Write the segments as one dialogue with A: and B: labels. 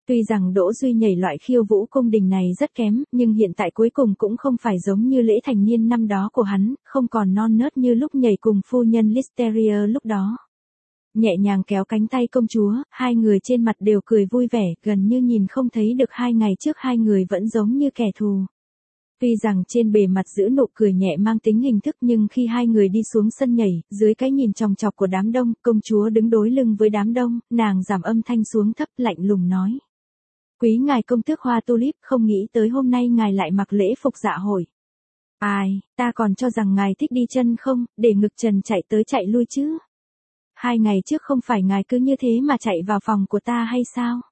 A: Tuy rằng Đỗ Duy nhảy loại khiêu vũ cung đình này rất kém, nhưng hiện tại cuối cùng cũng không phải giống như lễ thành niên năm đó của hắn, không còn non nớt như lúc nhảy cùng phu nhân Listeria lúc đó. Nhẹ nhàng kéo cánh tay công chúa, hai người trên mặt đều cười vui vẻ, gần như nhìn không thấy được 2 ngày trước hai người vẫn giống như kẻ thù. Tuy rằng trên bề mặt giữ nụ cười nhẹ mang tính hình thức nhưng khi hai người đi xuống sân nhảy, dưới cái nhìn chòng chọc của đám đông, công chúa đứng đối lưng với đám đông, nàng giảm âm thanh xuống thấp lạnh lùng nói. Quý ngài công tước Hoa Tulip, không nghĩ tới hôm nay ngài lại mặc lễ phục dạ hội. Ai, ta còn cho rằng ngài thích đi chân không, để ngực trần chạy tới chạy lui chứ. 2 ngày trước không phải ngài cứ như thế mà chạy vào phòng của ta hay sao?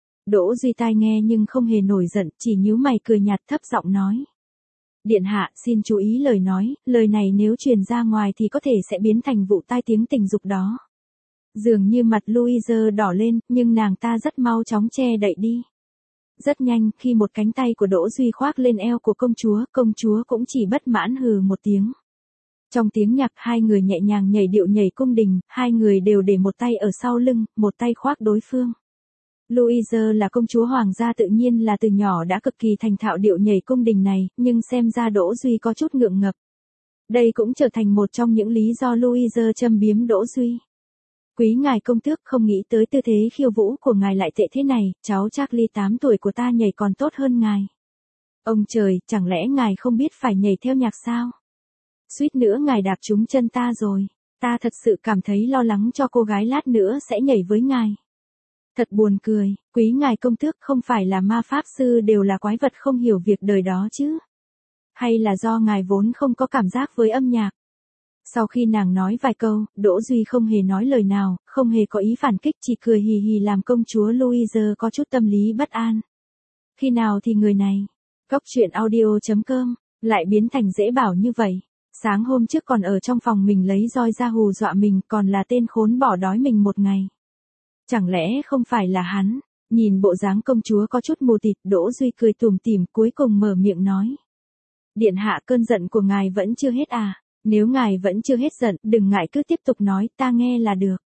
A: Đỗ Duy tai nghe nhưng không hề nổi giận, chỉ nhíu mày cười nhạt thấp giọng nói. Điện hạ, xin chú ý lời này nếu truyền ra ngoài thì có thể sẽ biến thành vụ tai tiếng tình dục đó. Dường như mặt Louise đỏ lên, nhưng nàng ta rất mau chóng che đậy đi. Rất nhanh, khi một cánh tay của Đỗ Duy khoác lên eo của công chúa cũng chỉ bất mãn hừ một tiếng. Trong tiếng nhạc hai người nhẹ nhàng nhảy điệu nhảy cung đình, hai người đều để một tay ở sau lưng, một tay khoác đối phương. Louise là công chúa hoàng gia tự nhiên là từ nhỏ đã cực kỳ thành thạo điệu nhảy cung đình này, nhưng xem ra Đỗ Duy có chút ngượng ngập. Đây cũng trở thành một trong những lý do Louise châm biếm Đỗ Duy. Quý ngài công tước, không nghĩ tới tư thế khiêu vũ của ngài lại tệ thế này, cháu Charlie 8 tuổi của ta nhảy còn tốt hơn ngài. Ông trời, chẳng lẽ ngài không biết phải nhảy theo nhạc sao? Suýt nữa ngài đạp trúng chân ta rồi, ta thật sự cảm thấy lo lắng cho cô gái lát nữa sẽ nhảy với ngài. Thật buồn cười, quý ngài công tước, không phải là ma pháp sư đều là quái vật không hiểu việc đời đó chứ? Hay là do ngài vốn không có cảm giác với âm nhạc? Sau khi nàng nói vài câu, Đỗ Duy không hề nói lời nào, không hề có ý phản kích, chỉ cười hì hì làm công chúa Louise có chút tâm lý bất an. Khi nào thì người này, Góc truyện audio.com, lại biến thành dễ bảo như vậy? Sáng hôm trước còn ở trong phòng mình lấy roi ra hù dọa mình, còn là tên khốn bỏ đói mình một ngày. Chẳng lẽ không phải là hắn? Nhìn bộ dáng công chúa có chút mù tịt, Đỗ Duy cười tủm tỉm, cuối cùng mở miệng nói. Điện hạ, cơn giận của ngài vẫn chưa hết à? Nếu ngài vẫn chưa hết giận, đừng ngại cứ tiếp tục nói, ta nghe là được.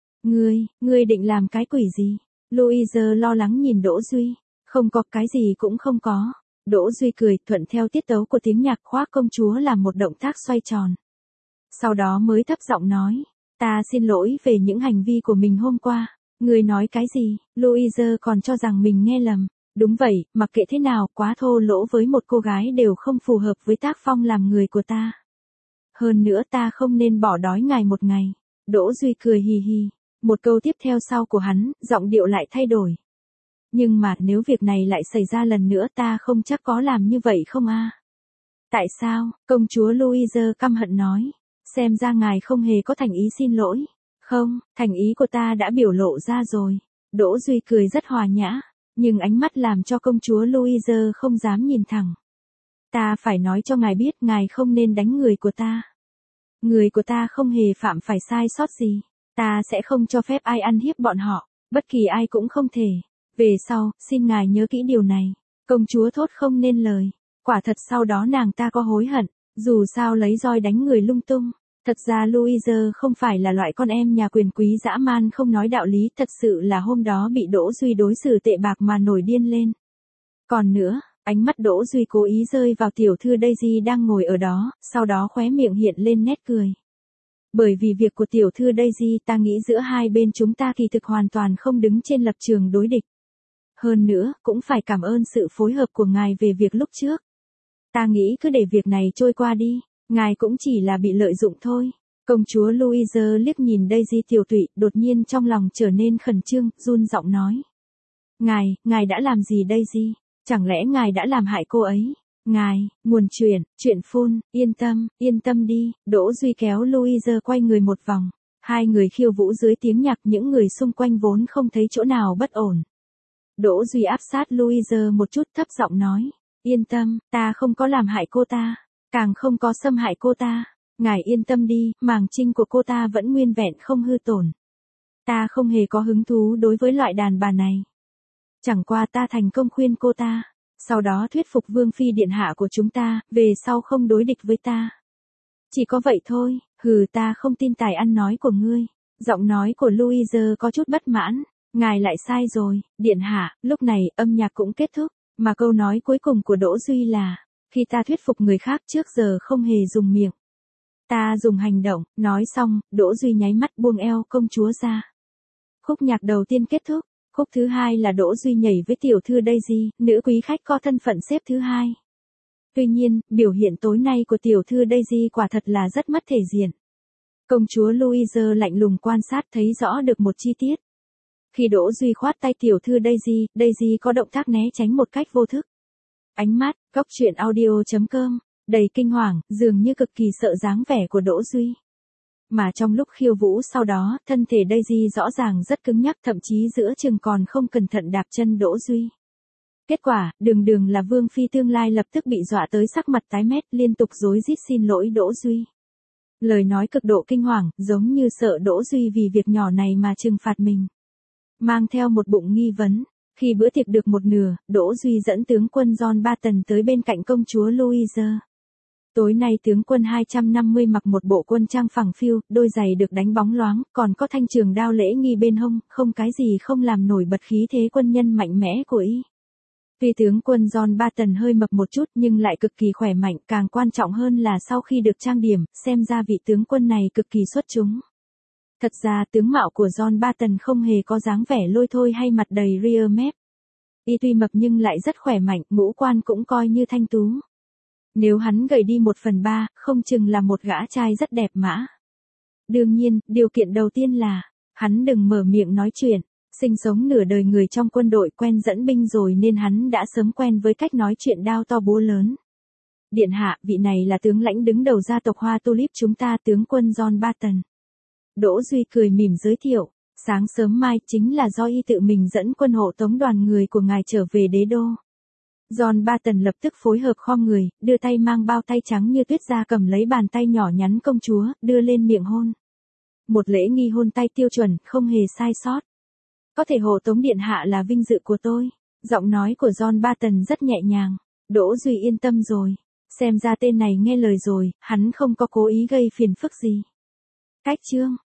A: Ngươi định làm cái quỷ gì? Louise lo lắng nhìn Đỗ Duy. Không có, cái gì cũng không có. Đỗ Duy cười, thuận theo tiết tấu của tiếng nhạc, khoác công chúa làm một động tác xoay tròn. Sau đó mới thấp giọng nói, ta xin lỗi về những hành vi của mình hôm qua. Ngươi nói cái gì? Louise còn cho rằng mình nghe lầm. Đúng vậy, mặc kệ thế nào, quá thô lỗ với một cô gái đều không phù hợp với tác phong làm người của ta. Hơn nữa ta không nên bỏ đói ngài một ngày. Đỗ Duy cười hì hì. Một câu tiếp theo sau của hắn, giọng điệu lại thay đổi. Nhưng mà nếu việc này lại xảy ra lần nữa ta không chắc có làm như vậy không a? Tại sao? Công chúa Louise căm hận nói. Xem ra ngài không hề có thành ý xin lỗi. Không, thành ý của ta đã biểu lộ ra rồi. Đỗ Duy cười rất hòa nhã, nhưng ánh mắt làm cho công chúa Louise không dám nhìn thẳng. Ta phải nói cho ngài biết, ngài không nên đánh người của ta. Người của ta không hề phạm phải sai sót gì. Ta sẽ không cho phép ai ăn hiếp bọn họ, bất kỳ ai cũng không thể. Về sau, xin ngài nhớ kỹ điều này. Công chúa thốt không nên lời. Quả thật sau đó nàng ta có hối hận, dù sao lấy roi đánh người lung tung. Thật ra Louise không phải là loại con em nhà quyền quý dã man không nói đạo lý, thật sự là hôm đó bị Đỗ Duy đối xử tệ bạc mà nổi điên lên. Còn nữa, ánh mắt Đỗ Duy cố ý rơi vào tiểu thư Daisy đang ngồi ở đó, sau đó khóe miệng hiện lên nét cười. Bởi vì việc của tiểu thư Daisy, ta nghĩ giữa hai bên chúng ta kỳ thực hoàn toàn không đứng trên lập trường đối địch. Hơn nữa, cũng phải cảm ơn sự phối hợp của ngài về việc lúc trước. Ta nghĩ cứ để việc này trôi qua đi, ngài cũng chỉ là bị lợi dụng thôi. Công chúa Louise liếc nhìn Daisy tiểu tụy, đột nhiên trong lòng trở nên khẩn trương, run giọng nói. Ngài đã làm gì Daisy? Chẳng lẽ ngài đã làm hại cô ấy? Nguồn chuyện phun, yên tâm đi. Đỗ Duy kéo Louise quay người một vòng. Hai người khiêu vũ dưới tiếng nhạc, những người xung quanh vốn không thấy chỗ nào bất ổn. Đỗ Duy áp sát Louise một chút, thấp giọng nói. Yên tâm, ta không có làm hại cô ta, càng không có xâm hại cô ta. Ngài yên tâm đi, màng trinh của cô ta vẫn nguyên vẹn không hư tổn. Ta không hề có hứng thú đối với loại đàn bà này. Chẳng qua ta thành công khuyên cô ta, sau đó thuyết phục vương phi điện hạ của chúng ta, về sau không đối địch với ta. Chỉ có vậy thôi, ta không tin tài ăn nói của ngươi. Giọng nói của Louise có chút bất mãn. Ngài lại sai rồi, điện hạ, lúc này âm nhạc cũng kết thúc, mà câu nói cuối cùng của Đỗ Duy là, khi ta thuyết phục người khác trước giờ không hề dùng miệng. Ta dùng hành động, nói xong, Đỗ Duy nháy mắt buông eo công chúa ra. Khúc nhạc đầu tiên kết thúc, khúc thứ hai là Đỗ Duy nhảy với tiểu thư Daisy, nữ quý khách có thân phận xếp thứ hai. Tuy nhiên, biểu hiện tối nay của tiểu thư Daisy quả thật là rất mất thể diện. Công chúa Louise lạnh lùng quan sát thấy rõ được một chi tiết. Khi Đỗ Duy khoát tay tiểu thư Daisy, Daisy có động tác né tránh một cách vô thức. Ánh mắt, góc truyện audio.com, đầy kinh hoàng, dường như cực kỳ sợ dáng vẻ của Đỗ Duy. Mà trong lúc khiêu vũ sau đó, thân thể Daisy rõ ràng rất cứng nhắc, thậm chí giữa chừng còn không cẩn thận đạp chân Đỗ Duy. Kết quả, đường là vương phi tương lai lập tức bị dọa tới sắc mặt tái mét, liên tục rối rít xin lỗi Đỗ Duy. Lời nói cực độ kinh hoàng, giống như sợ Đỗ Duy vì việc nhỏ này mà trừng phạt mình. Mang theo một bụng nghi vấn, khi bữa tiệc được một nửa, Đỗ Duy dẫn tướng quân John Barton tới bên cạnh công chúa Louise. Tối nay tướng quân 250 mặc một bộ quân trang phẳng phiu, đôi giày được đánh bóng loáng, còn có thanh trường đao lễ nghi bên hông, không cái gì không làm nổi bật khí thế quân nhân mạnh mẽ của y. Tuy tướng quân John Barton hơi mập một chút nhưng lại cực kỳ khỏe mạnh, càng quan trọng hơn là sau khi được trang điểm, xem ra vị tướng quân này cực kỳ xuất chúng. Thật ra tướng mạo của John Barton không hề có dáng vẻ lôi thôi hay mặt đầy ria mép. Y tuy mập nhưng lại rất khỏe mạnh, ngũ quan cũng coi như thanh tú. Nếu hắn gầy đi 1/3, không chừng là một gã trai rất đẹp mã. Đương nhiên, điều kiện đầu tiên là, hắn đừng mở miệng nói chuyện. Sinh sống nửa đời người trong quân đội quen dẫn binh rồi nên hắn đã sớm quen với cách nói chuyện đao to búa lớn. Điện hạ, vị này là tướng lãnh đứng đầu gia tộc Hoa Tulip chúng ta, tướng quân John Barton. Đỗ Duy cười mỉm giới thiệu, sáng sớm mai chính là do y tự mình dẫn quân hộ tống đoàn người của ngài trở về đế đô. John Barton lập tức phối hợp khom người, đưa tay mang bao tay trắng như tuyết ra cầm lấy bàn tay nhỏ nhắn công chúa, đưa lên miệng hôn. Một lễ nghi hôn tay tiêu chuẩn, không hề sai sót. Có thể hộ tống điện hạ là vinh dự của tôi. Giọng nói của John Barton rất nhẹ nhàng. Đỗ Duy yên tâm rồi. Xem ra tên này nghe lời rồi, hắn không có cố ý gây phiền phức gì. Cách chương.